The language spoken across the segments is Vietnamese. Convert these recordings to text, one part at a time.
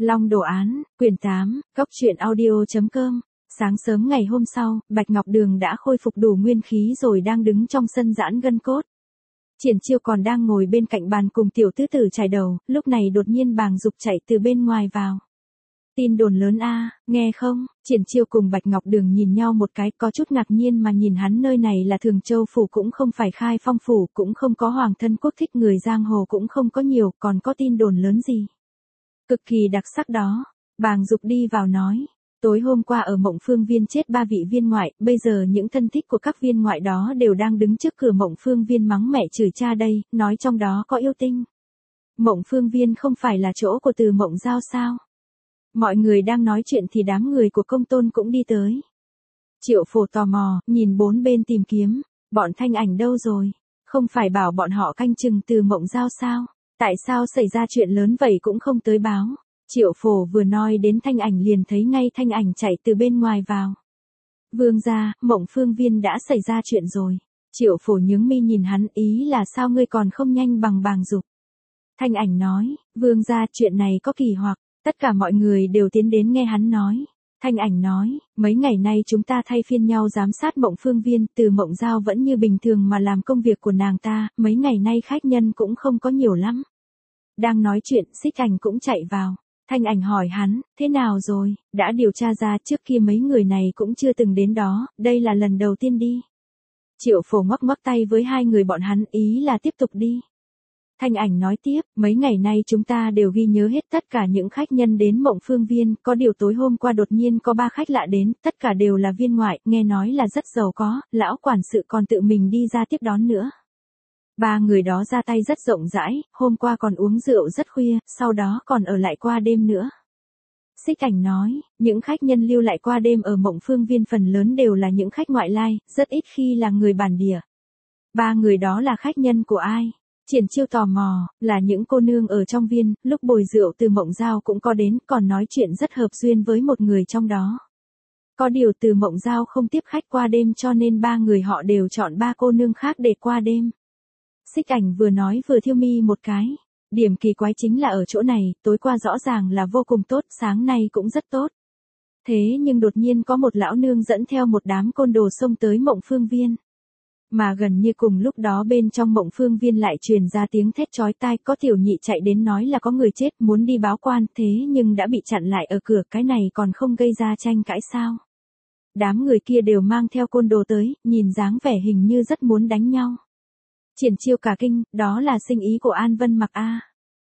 Long Đồ Án, quyển 8, Góc truyện audio.com. Sáng sớm ngày hôm sau, Bạch Ngọc Đường đã khôi phục đủ nguyên khí rồi đang đứng trong sân giãn gân cốt. Triển Chiêu còn đang ngồi bên cạnh bàn cùng tiểu tứ tử chải đầu, lúc này đột nhiên Bàng Dục chạy từ bên ngoài vào. Tin đồn lớn a, nghe không? Triển Chiêu cùng Bạch Ngọc Đường nhìn nhau một cái, có chút ngạc nhiên mà nhìn hắn, nơi này là Thường Châu phủ, cũng không phải Khai Phong phủ, cũng không có hoàng thân quốc thích, người giang hồ cũng không có nhiều, còn có tin đồn lớn gì? Cực kỳ đặc sắc đó. Bàng Dục đi vào nói, tối hôm qua ở Mộng Phương Viên chết 3 vị viên ngoại, bây giờ những thân thích của các viên ngoại đó đều đang đứng trước cửa Mộng Phương Viên mắng mẹ chửi cha đây, nói trong đó có yêu tinh. Mộng Phương Viên không phải là chỗ của Từ Mộng Giao sao? Mọi người đang nói chuyện thì đám người của Công Tôn cũng đi tới. Triệu Phổ tò mò, nhìn bốn bên tìm kiếm, bọn Thanh Ảnh đâu rồi? Không phải bảo bọn họ canh chừng Từ Mộng Giao sao? Tại sao xảy ra chuyện lớn vậy cũng không tới báo? Triệu Phổ vừa nói đến Thanh Ảnh liền thấy ngay Thanh Ảnh chạy từ bên ngoài vào. Vương gia, Mộng Phương Viên đã xảy ra chuyện rồi. Triệu Phổ nhướng mi nhìn hắn, ý là sao ngươi còn không nhanh bằng Bàng Dục? Thanh Ảnh nói, vương gia, chuyện này có kỳ hoặc. Tất cả mọi người đều tiến đến nghe hắn nói. Thanh Ảnh nói, mấy ngày nay chúng ta thay phiên nhau giám sát Mộng Phương Viên, Từ Mộng Giao vẫn như bình thường mà làm công việc của nàng ta, mấy ngày nay khách nhân cũng không có nhiều lắm. Đang nói chuyện, Xích Ảnh cũng chạy vào. Thanh Ảnh hỏi hắn, thế nào rồi, đã điều tra ra trước kia mấy người này cũng chưa từng đến đó, đây là lần đầu tiên đi. Triệu Phổ ngoắc ngoắc tay với hai người bọn hắn, ý là tiếp tục đi. Thanh Ảnh nói tiếp, mấy ngày nay chúng ta đều ghi nhớ hết tất cả những khách nhân đến Mộng Phương Viên, có điều tối hôm qua đột nhiên có 3 khách lạ đến, tất cả đều là viên ngoại, nghe nói là rất giàu có, lão quản sự còn tự mình đi ra tiếp đón nữa. 3 người đó ra tay rất rộng rãi, hôm qua còn uống rượu rất khuya, sau đó còn ở lại qua đêm nữa. Xích Ảnh nói, những khách nhân lưu lại qua đêm ở Mộng Phương Viên phần lớn đều là những khách ngoại lai, rất ít khi là người bản địa. 3 người đó là khách nhân của ai? Triển Chiêu tò mò, là những cô nương ở trong viên, lúc bồi rượu Từ Mộng Giao cũng có đến, còn nói chuyện rất hợp duyên với một người trong đó. Có điều Từ Mộng Giao không tiếp khách qua đêm cho nên 3 người họ đều chọn 3 cô nương khác để qua đêm. Xích Ảnh vừa nói vừa thiêu mi một cái. Điểm kỳ quái chính là ở chỗ này, tối qua rõ ràng là vô cùng tốt, sáng nay cũng rất tốt. Thế nhưng đột nhiên có một lão nương dẫn theo một đám côn đồ xông tới Mộng Phương Viên. Mà gần như cùng lúc đó bên trong Mộng Phương Viên lại truyền ra tiếng thét chói tai, có tiểu nhị chạy đến nói là có người chết muốn đi báo quan, thế nhưng đã bị chặn lại ở cửa, cái này còn không gây ra tranh cãi sao? Đám người kia đều mang theo côn đồ tới, nhìn dáng vẻ hình như rất muốn đánh nhau. Triển Chiêu cả kinh, đó là sinh ý của An Vân Mặc a.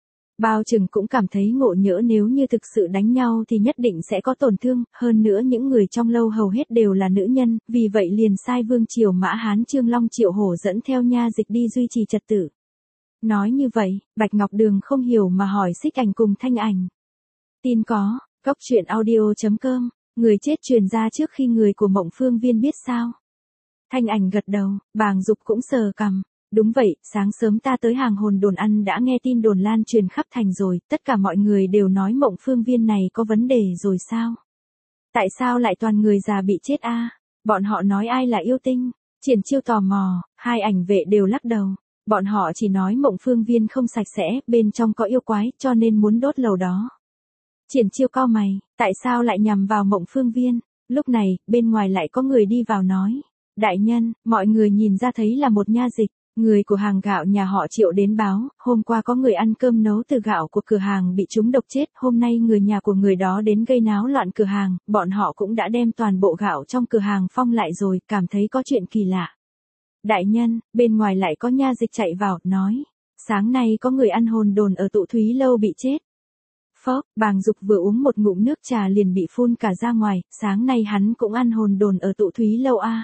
Bao chừng cũng cảm thấy ngộ nhỡ, nếu như thực sự đánh nhau thì nhất định sẽ có tổn thương, hơn nữa những người trong lâu hầu hết đều là nữ nhân, vì vậy liền sai Vương Triều Mã Hán Trương Long Triệu Hổ dẫn theo nha dịch đi duy trì trật tự. Nói như vậy, Bạch Ngọc Đường không hiểu mà hỏi Xích Ảnh cùng Thanh Ảnh. Tin có, Góc truyện audio.com, người chết truyền ra trước khi người của Mộng Phương Viên biết sao? Thanh Ảnh gật đầu, Bàng Dục cũng sờ cằm. Đúng vậy, sáng sớm ta tới hàng hồn đồn ăn đã nghe tin đồn lan truyền khắp thành rồi, tất cả mọi người đều nói Mộng Phương Viên này có vấn đề rồi sao? Tại sao lại toàn người già bị chết a? Bọn họ nói ai là yêu tinh? Triển Chiêu tò mò, hai ảnh vệ đều lắc đầu. Bọn họ chỉ nói Mộng Phương Viên không sạch sẽ, bên trong có yêu quái, cho nên muốn đốt lầu đó. Triển Chiêu cau mày, tại sao lại nhằm vào Mộng Phương Viên? Lúc này, bên ngoài lại có người đi vào nói. Đại nhân, mọi người nhìn ra thấy là một nha dịch. Người của hàng gạo nhà họ Triệu đến báo, hôm qua có người ăn cơm nấu từ gạo của cửa hàng bị trúng độc chết, hôm nay người nhà của người đó đến gây náo loạn cửa hàng, bọn họ cũng đã đem toàn bộ gạo trong cửa hàng phong lại rồi, cảm thấy có chuyện kỳ lạ. Đại nhân, bên ngoài lại có nha dịch chạy vào, nói, sáng nay có người ăn hồn đồn ở Tụ Thúy Lâu bị chết. Phốc, Bàng Dục vừa uống một ngụm nước trà liền bị phun cả ra ngoài, sáng nay hắn cũng ăn hồn đồn ở Tụ Thúy Lâu a.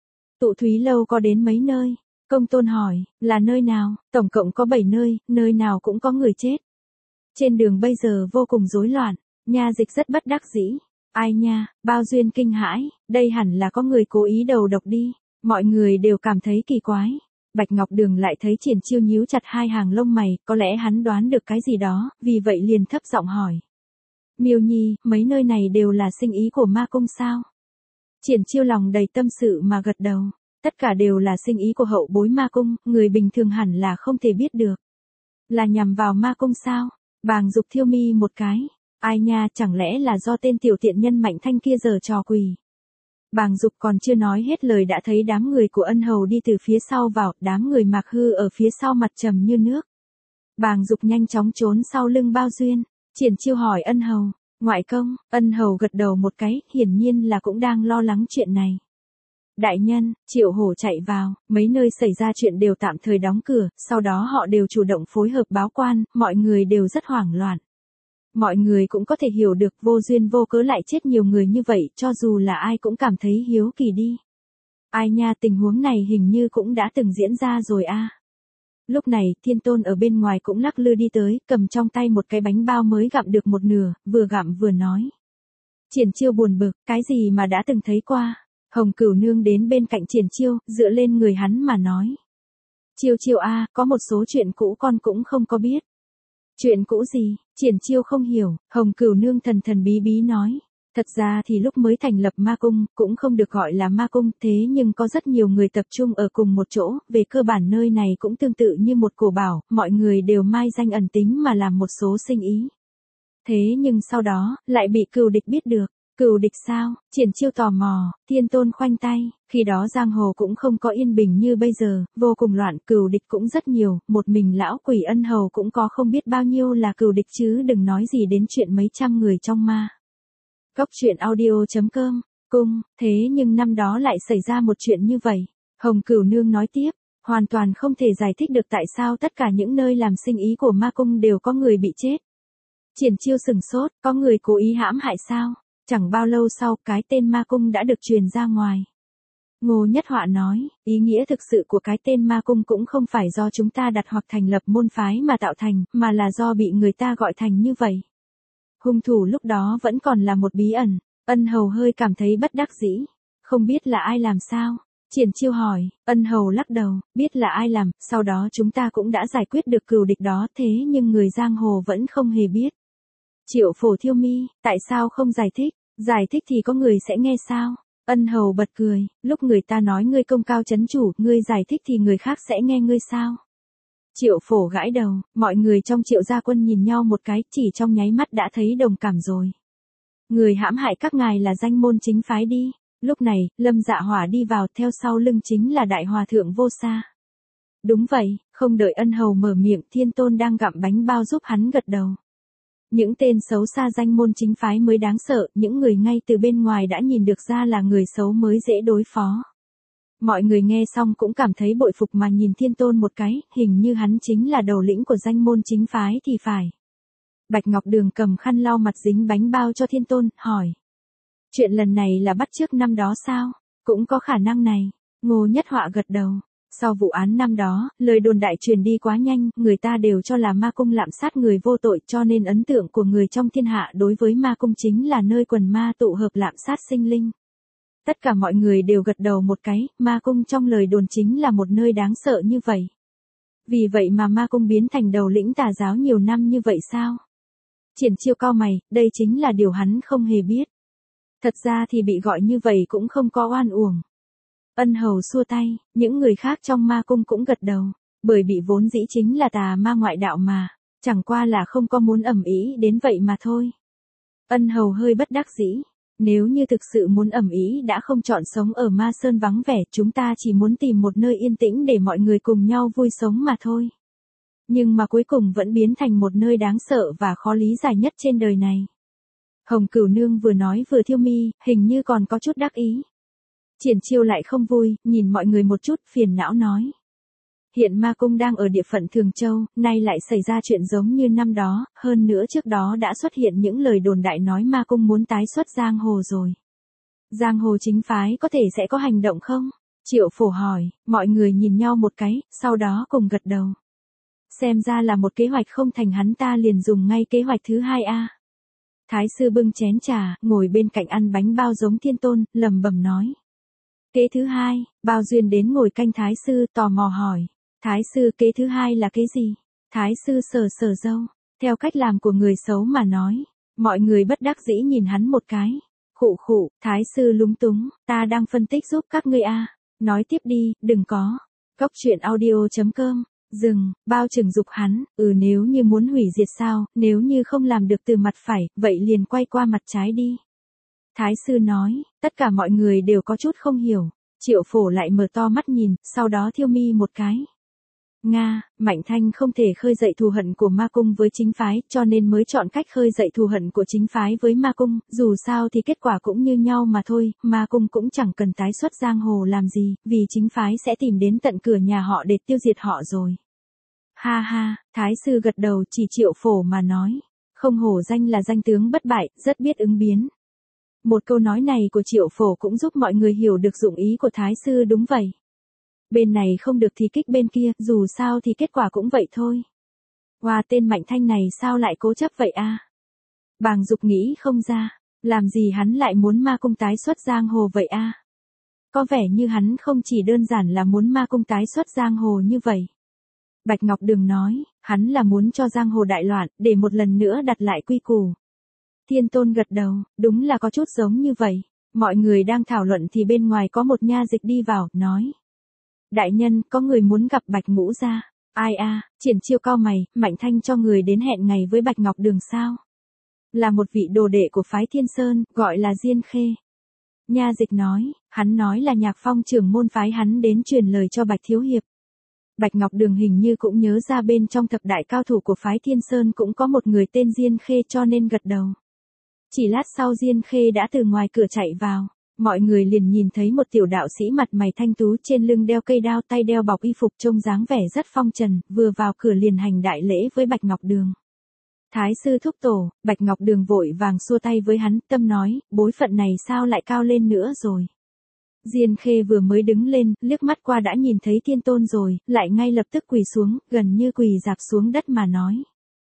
Tụ Thúy Lâu có đến mấy nơi? Công Tôn hỏi, là nơi nào? Tổng cộng có 7 nơi, nơi nào cũng có người chết. Trên đường bây giờ vô cùng rối loạn, nha dịch rất bất đắc dĩ. Ai nha, Bao Duyên kinh hãi, đây hẳn là có người cố ý đầu độc đi. Mọi người đều cảm thấy kỳ quái. Bạch Ngọc Đường lại thấy Triển Chiêu nhíu chặt hai hàng lông mày, có lẽ hắn đoán được cái gì đó, vì vậy liền thấp giọng hỏi. Miêu Nhi, mấy nơi này đều là sinh ý của ma cung sao? Triển Chiêu lòng đầy tâm sự mà gật đầu. Tất cả đều là sinh ý của hậu bối ma cung, người bình thường hẳn là không thể biết được. Là nhằm vào ma cung sao? Bàng Dục thiêu mi một cái. Ai nha, chẳng lẽ là do tên tiểu tiện nhân Mạnh Thanh kia giở trò quỷ. Bàng Dục còn chưa nói hết lời đã thấy đám người của Ân Hầu đi từ phía sau vào, đám người Mạc Hư ở phía sau mặt trầm như nước. Bàng Dục nhanh chóng trốn sau lưng Bao Duyên. Triển Chiêu hỏi Ân Hầu, ngoại công. Ân Hầu gật đầu một cái, hiển nhiên là cũng đang lo lắng chuyện này. Đại nhân, Triệu Hổ chạy vào, mấy nơi xảy ra chuyện đều tạm thời đóng cửa, sau đó họ đều chủ động phối hợp báo quan, mọi người đều rất hoảng loạn. Mọi người cũng có thể hiểu được vô duyên vô cớ lại chết nhiều người như vậy, cho dù là ai cũng cảm thấy hiếu kỳ đi. Ai nha, tình huống này hình như cũng đã từng diễn ra rồi a. Lúc này, Thiên Tôn ở bên ngoài cũng lắc lư đi tới, cầm trong tay một cái bánh bao mới gặm được một nửa, vừa gặm vừa nói. Triển Chiêu buồn bực, cái gì mà đã từng thấy qua. Hồng Cửu Nương đến bên cạnh Triển Chiêu, dựa lên người hắn mà nói. Chiêu Chiêu a, có một số chuyện cũ con cũng không có biết. Chuyện cũ gì? Triển Chiêu không hiểu, Hồng Cửu Nương thần thần bí bí nói. Thật ra thì lúc mới thành lập ma cung, cũng không được gọi là ma cung, thế nhưng có rất nhiều người tập trung ở cùng một chỗ, về cơ bản nơi này cũng tương tự như một cổ bảo, mọi người đều mai danh ẩn tính mà làm một số sinh ý. Thế nhưng sau đó, lại bị Cừu Địch biết được. Cừu Địch sao? Triển Chiêu tò mò. Thiên Tôn khoanh tay, khi đó giang hồ cũng không có yên bình như bây giờ, vô cùng loạn, Cừu Địch cũng rất nhiều, một mình lão quỷ Ân Hầu cũng có không biết bao nhiêu là cừu địch chứ đừng nói gì đến chuyện mấy trăm người trong ma. Góc truyện audio.com, cung, thế nhưng năm đó lại xảy ra một chuyện như vậy. Hồng Cửu Nương nói tiếp, hoàn toàn không thể giải thích được tại sao tất cả những nơi làm sinh ý của ma cung đều có người bị chết. Triển Chiêu sừng sốt, có người cố ý hãm hại sao? Chẳng bao lâu sau, cái tên ma cung đã được truyền ra ngoài. Ngô Nhất Họa nói, ý nghĩa thực sự của cái tên ma cung cũng không phải do chúng ta đặt hoặc thành lập môn phái mà tạo thành, mà là do bị người ta gọi thành như vậy. Hung thủ lúc đó vẫn còn là một bí ẩn. Ân Hầu hơi cảm thấy bất đắc dĩ. Không biết là ai làm sao? Triển Chiêu hỏi. Ân Hầu lắc đầu, biết là ai làm, sau đó chúng ta cũng đã giải quyết được cừu địch đó, thế nhưng người giang hồ vẫn không hề biết. Triệu Phổ thiêu mi, tại sao không giải thích? Giải thích thì có người sẽ nghe sao? Ân Hầu bật cười, lúc người ta nói ngươi công cao chấn chủ, ngươi giải thích thì người khác sẽ nghe ngươi sao? Triệu Phổ gãi đầu, mọi người trong Triệu gia quân nhìn nhau một cái, chỉ trong nháy mắt đã thấy đồng cảm rồi. Người hãm hại các ngài là danh môn chính phái đi. Lúc này, Lâm Dạ Hỏa đi vào, theo sau lưng chính là Đại Hòa Thượng Vô Sa. Đúng vậy, không đợi Ân Hầu mở miệng, Thiên Tôn đang gặm bánh bao giúp hắn gật đầu. Những tên xấu xa danh môn chính phái mới đáng sợ, những người ngay từ bên ngoài đã nhìn được ra là người xấu mới dễ đối phó. Mọi người nghe xong cũng cảm thấy bội phục mà nhìn Thiên Tôn một cái, hình như hắn chính là đầu lĩnh của danh môn chính phái thì phải. Bạch Ngọc Đường cầm khăn lau mặt dính bánh bao cho Thiên Tôn, hỏi. Chuyện lần này là bắt chước năm đó sao? Cũng có khả năng này. Ngô Nhất Họa gật đầu. Sau vụ án năm đó, lời đồn đại truyền đi quá nhanh, người ta đều cho là ma cung lạm sát người vô tội, cho nên ấn tượng của người trong thiên hạ đối với ma cung chính là nơi quần ma tụ hợp lạm sát sinh linh. Tất cả mọi người đều gật đầu một cái, ma cung trong lời đồn chính là một nơi đáng sợ như vậy. Vì vậy mà ma cung biến thành đầu lĩnh tà giáo nhiều năm như vậy sao? Triển Chiêu cau mày, đây chính là điều hắn không hề biết. Thật ra thì bị gọi như vậy cũng không có oan uổng. Ân Hầu xua tay, những người khác trong ma cung cũng gật đầu, bởi bị vốn dĩ chính là tà ma ngoại đạo mà, chẳng qua là không có muốn ầm ĩ đến vậy mà thôi. Ân Hầu hơi bất đắc dĩ, nếu như thực sự muốn ầm ĩ đã không chọn sống ở ma sơn vắng vẻ, chúng ta chỉ muốn tìm một nơi yên tĩnh để mọi người cùng nhau vui sống mà thôi. Nhưng mà cuối cùng vẫn biến thành một nơi đáng sợ và khó lý giải nhất trên đời này. Hồng Cửu Nương vừa nói vừa thiêu mi, hình như còn có chút đắc ý. Triển Chiêu lại không vui, nhìn mọi người một chút, phiền não nói. Hiện ma cung đang ở địa phận Thường Châu, nay lại xảy ra chuyện giống như năm đó, hơn nữa trước đó đã xuất hiện những lời đồn đại nói ma cung muốn tái xuất giang hồ rồi. Giang hồ chính phái có thể sẽ có hành động không? Triệu Phổ hỏi, mọi người nhìn nhau một cái, sau đó cùng gật đầu. Xem ra là một kế hoạch không thành, hắn ta liền dùng ngay kế hoạch thứ hai a. Thái sư bưng chén trà, ngồi bên cạnh ăn bánh bao giống Thiên Tôn, lẩm bẩm nói. Kế thứ hai, Bao Duyên đến ngồi canh Thái sư, tò mò hỏi. Thái sư, kế thứ hai là cái gì? Thái sư sờ sờ râu, theo cách làm của người xấu mà nói. Mọi người bất đắc dĩ nhìn hắn một cái. Khụ khụ, Thái sư lúng túng, ta đang phân tích giúp các ngươi a. Nói tiếp đi, đừng có. Góc truyện audio.com Dừng, bao trừng dục hắn, nếu như muốn hủy diệt sao, nếu như không làm được từ mặt phải, vậy liền quay qua mặt trái đi. Thái sư nói, tất cả mọi người đều có chút không hiểu. Triệu Phổ lại mở to mắt nhìn, sau đó thiêu mi một cái. Nga, Mạnh Thanh không thể khơi dậy thù hận của ma cung với chính phái, cho nên mới chọn cách khơi dậy thù hận của chính phái với ma cung, dù sao thì kết quả cũng như nhau mà thôi, ma cung cũng chẳng cần tái xuất giang hồ làm gì, vì chính phái sẽ tìm đến tận cửa nhà họ để tiêu diệt họ rồi. Ha ha, Thái sư gật đầu chỉ Triệu Phổ mà nói, không hổ danh là danh tướng bất bại, rất biết ứng biến. Một câu nói này của Triệu Phổ cũng giúp mọi người hiểu được dụng ý của Thái sư đúng vậy. Bên này không được thì kích bên kia, dù sao thì kết quả cũng vậy thôi. Wow, tên Mạnh Thanh này sao lại cố chấp vậy a? Bàng Dục nghĩ không ra, làm gì hắn lại muốn ma cung tái xuất giang hồ vậy a? Có vẻ như hắn không chỉ đơn giản là muốn ma cung tái xuất giang hồ như vậy. Bạch Ngọc Đường nói, hắn là muốn cho giang hồ đại loạn, để một lần nữa đặt lại quy củ. Thiên Tôn gật đầu, đúng là có chút giống như vậy. Mọi người đang thảo luận thì bên ngoài có một nha dịch đi vào, nói. Đại nhân, có người muốn gặp Bạch Ngũ gia. Ai a? Triển Chiêu cau mày, Mạnh Thanh cho người đến hẹn ngày với Bạch Ngọc Đường sao? Là một vị đồ đệ của phái Thiên Sơn, gọi là Diên Khê. Nha dịch nói, hắn nói là Nhạc Phong trưởng môn phái hắn đến truyền lời cho Bạch Thiếu Hiệp. Bạch Ngọc Đường hình như cũng nhớ ra bên trong thập đại cao thủ của phái Thiên Sơn cũng có một người tên Diên Khê cho nên gật đầu. Chỉ lát sau Diên Khê đã từ ngoài cửa chạy vào. Mọi người liền nhìn thấy một tiểu đạo sĩ mặt mày thanh tú trên lưng đeo cây đao tay đeo bọc y phục trông dáng vẻ rất phong trần, vừa vào cửa liền hành đại lễ với Bạch Ngọc Đường. Thái sư thúc tổ, Bạch Ngọc Đường vội vàng xua tay với hắn, tâm nói, bối phận này sao lại cao lên nữa rồi. Diên Khê vừa mới đứng lên, liếc mắt qua đã nhìn thấy Thiên Tôn rồi, lại ngay lập tức quỳ xuống, gần như quỳ rạp xuống đất mà nói.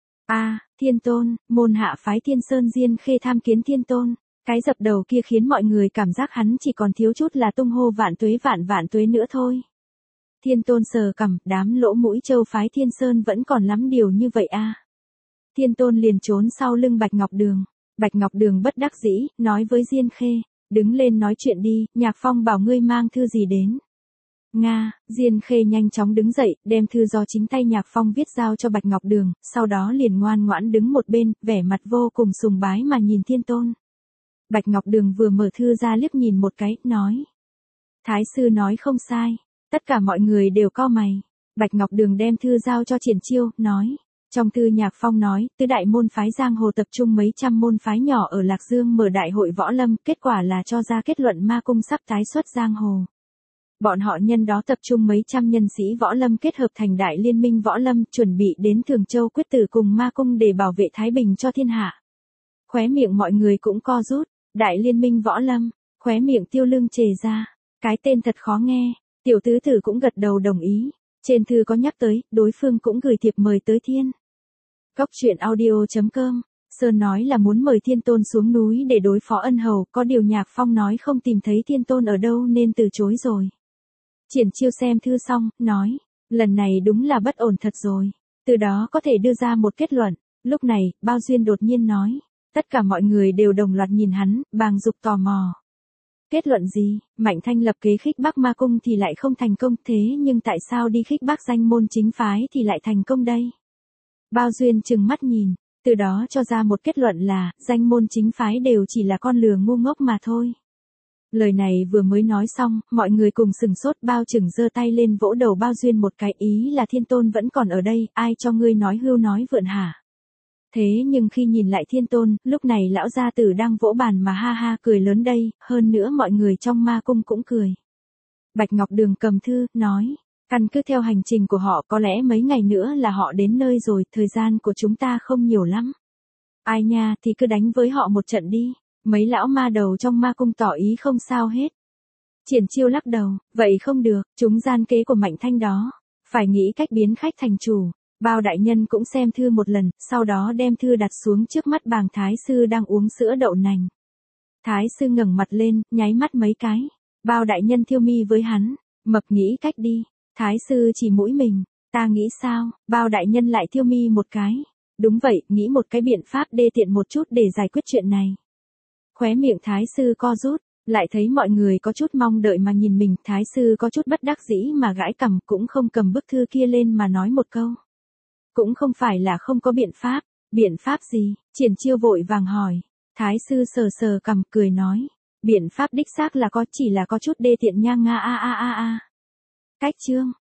Thiên Tôn, môn hạ phái Thiên Sơn Diên Khê tham kiến Thiên Tôn. Cái dập đầu kia khiến mọi người cảm giác hắn chỉ còn thiếu chút là tung hô vạn tuế nữa thôi. Thiên Tôn sờ cằm, đám lỗ mũi châu phái Thiên Sơn vẫn còn lắm điều như vậy a. Thiên Tôn liền trốn sau lưng Bạch Ngọc Đường. Bạch Ngọc Đường bất đắc dĩ, nói với Diên Khê, đứng lên nói chuyện đi, Nhạc Phong bảo ngươi mang thư gì đến. Nga, Diên Khê nhanh chóng đứng dậy, đem thư do chính tay Nhạc Phong viết giao cho Bạch Ngọc Đường, sau đó liền ngoan ngoãn đứng một bên, vẻ mặt vô cùng sùng bái mà nhìn Thiên Tôn. Bạch Ngọc Đường vừa mở thư ra liếc nhìn một cái, nói. Thái sư nói không sai. Tất cả mọi người đều cau mày. Bạch Ngọc Đường đem thư giao cho Triển Chiêu, nói. Trong thư Nhạc Phong nói, tứ đại môn phái giang hồ tập trung mấy trăm môn phái nhỏ ở Lạc Dương mở đại hội võ lâm, kết quả là cho ra kết luận ma cung sắp tái xuất giang hồ. Bọn họ nhân đó tập trung mấy trăm nhân sĩ võ lâm kết hợp thành đại liên minh võ lâm, chuẩn bị đến Thường Châu quyết tử cùng ma cung để bảo vệ thái bình cho thiên hạ. Khóe miệng mọi người cũng co rút. Đại liên minh võ lâm, khóe miệng Tiêu Lương chề ra, cái tên thật khó nghe, tiểu tứ tử cũng gật đầu đồng ý, trên thư có nhắc tới, đối phương cũng gửi thiệp mời tới Thiên. Góc truyện audio.com, Sơn nói là muốn mời Thiên Tôn xuống núi để đối phó Ân Hầu, có điều Nhạc Phong nói không tìm thấy Thiên Tôn ở đâu nên từ chối rồi. Triển Chiêu xem thư xong, nói, lần này đúng là bất ổn thật rồi, từ đó có thể đưa ra một kết luận, lúc này, Bao Duyên đột nhiên nói. Tất cả mọi người đều đồng loạt nhìn hắn, Bàng Dục tò mò. Kết luận gì, Mạnh Thanh lập kế khích Bắc Ma Cung thì lại không thành công thế nhưng tại sao đi khích Bắc danh môn chính phái thì lại thành công đây? Bao Duyên trừng mắt nhìn, từ đó cho ra một kết luận là, danh môn chính phái đều chỉ là con lừa ngu ngốc mà thôi. Lời này vừa mới nói xong, mọi người cùng sừng sốt Bao Trừng giơ tay lên vỗ đầu Bao Duyên một cái ý là Thiên Tôn vẫn còn ở đây, ai cho ngươi nói hưu nói vượn hả? Thế nhưng khi nhìn lại Thiên Tôn, lúc này lão gia tử đang vỗ bàn mà ha ha cười lớn đây, hơn nữa mọi người trong ma cung cũng cười. Bạch Ngọc Đường cầm thư, nói, căn cứ theo hành trình của họ có lẽ mấy ngày nữa là họ đến nơi rồi, thời gian của chúng ta không nhiều lắm. Ai nha thì cứ đánh với họ một trận đi, mấy lão ma đầu trong ma cung tỏ ý không sao hết. Triển Chiêu lắc đầu, vậy không được, chúng gian kế của Mạnh Thanh đó, phải nghĩ cách biến khách thành chủ. Bao đại nhân cũng xem thư một lần, sau đó đem thư đặt xuống trước mắt Bàng Thái sư đang uống sữa đậu nành. Thái sư ngẩng mặt lên, nháy mắt mấy cái. Bao đại nhân thiêu mi với hắn, mập nghĩ cách đi. Thái sư chỉ mũi mình, ta nghĩ sao? Bao đại nhân lại thiêu mi một cái. Đúng vậy, nghĩ một cái biện pháp đê tiện một chút để giải quyết chuyện này. Khóe miệng Thái sư co rút, Lại thấy mọi người có chút mong đợi mà nhìn mình, thái sư có chút bất đắc dĩ mà gãi cằm, cũng không cầm bức thư kia lên mà nói một câu. Cũng không phải là không có biện pháp gì, Triển Chiêu vội vàng hỏi. Thái sư sờ sờ cằm cười nói, biện pháp đích xác là có, chỉ là có chút đê tiện nha nga a a a a. Cách chương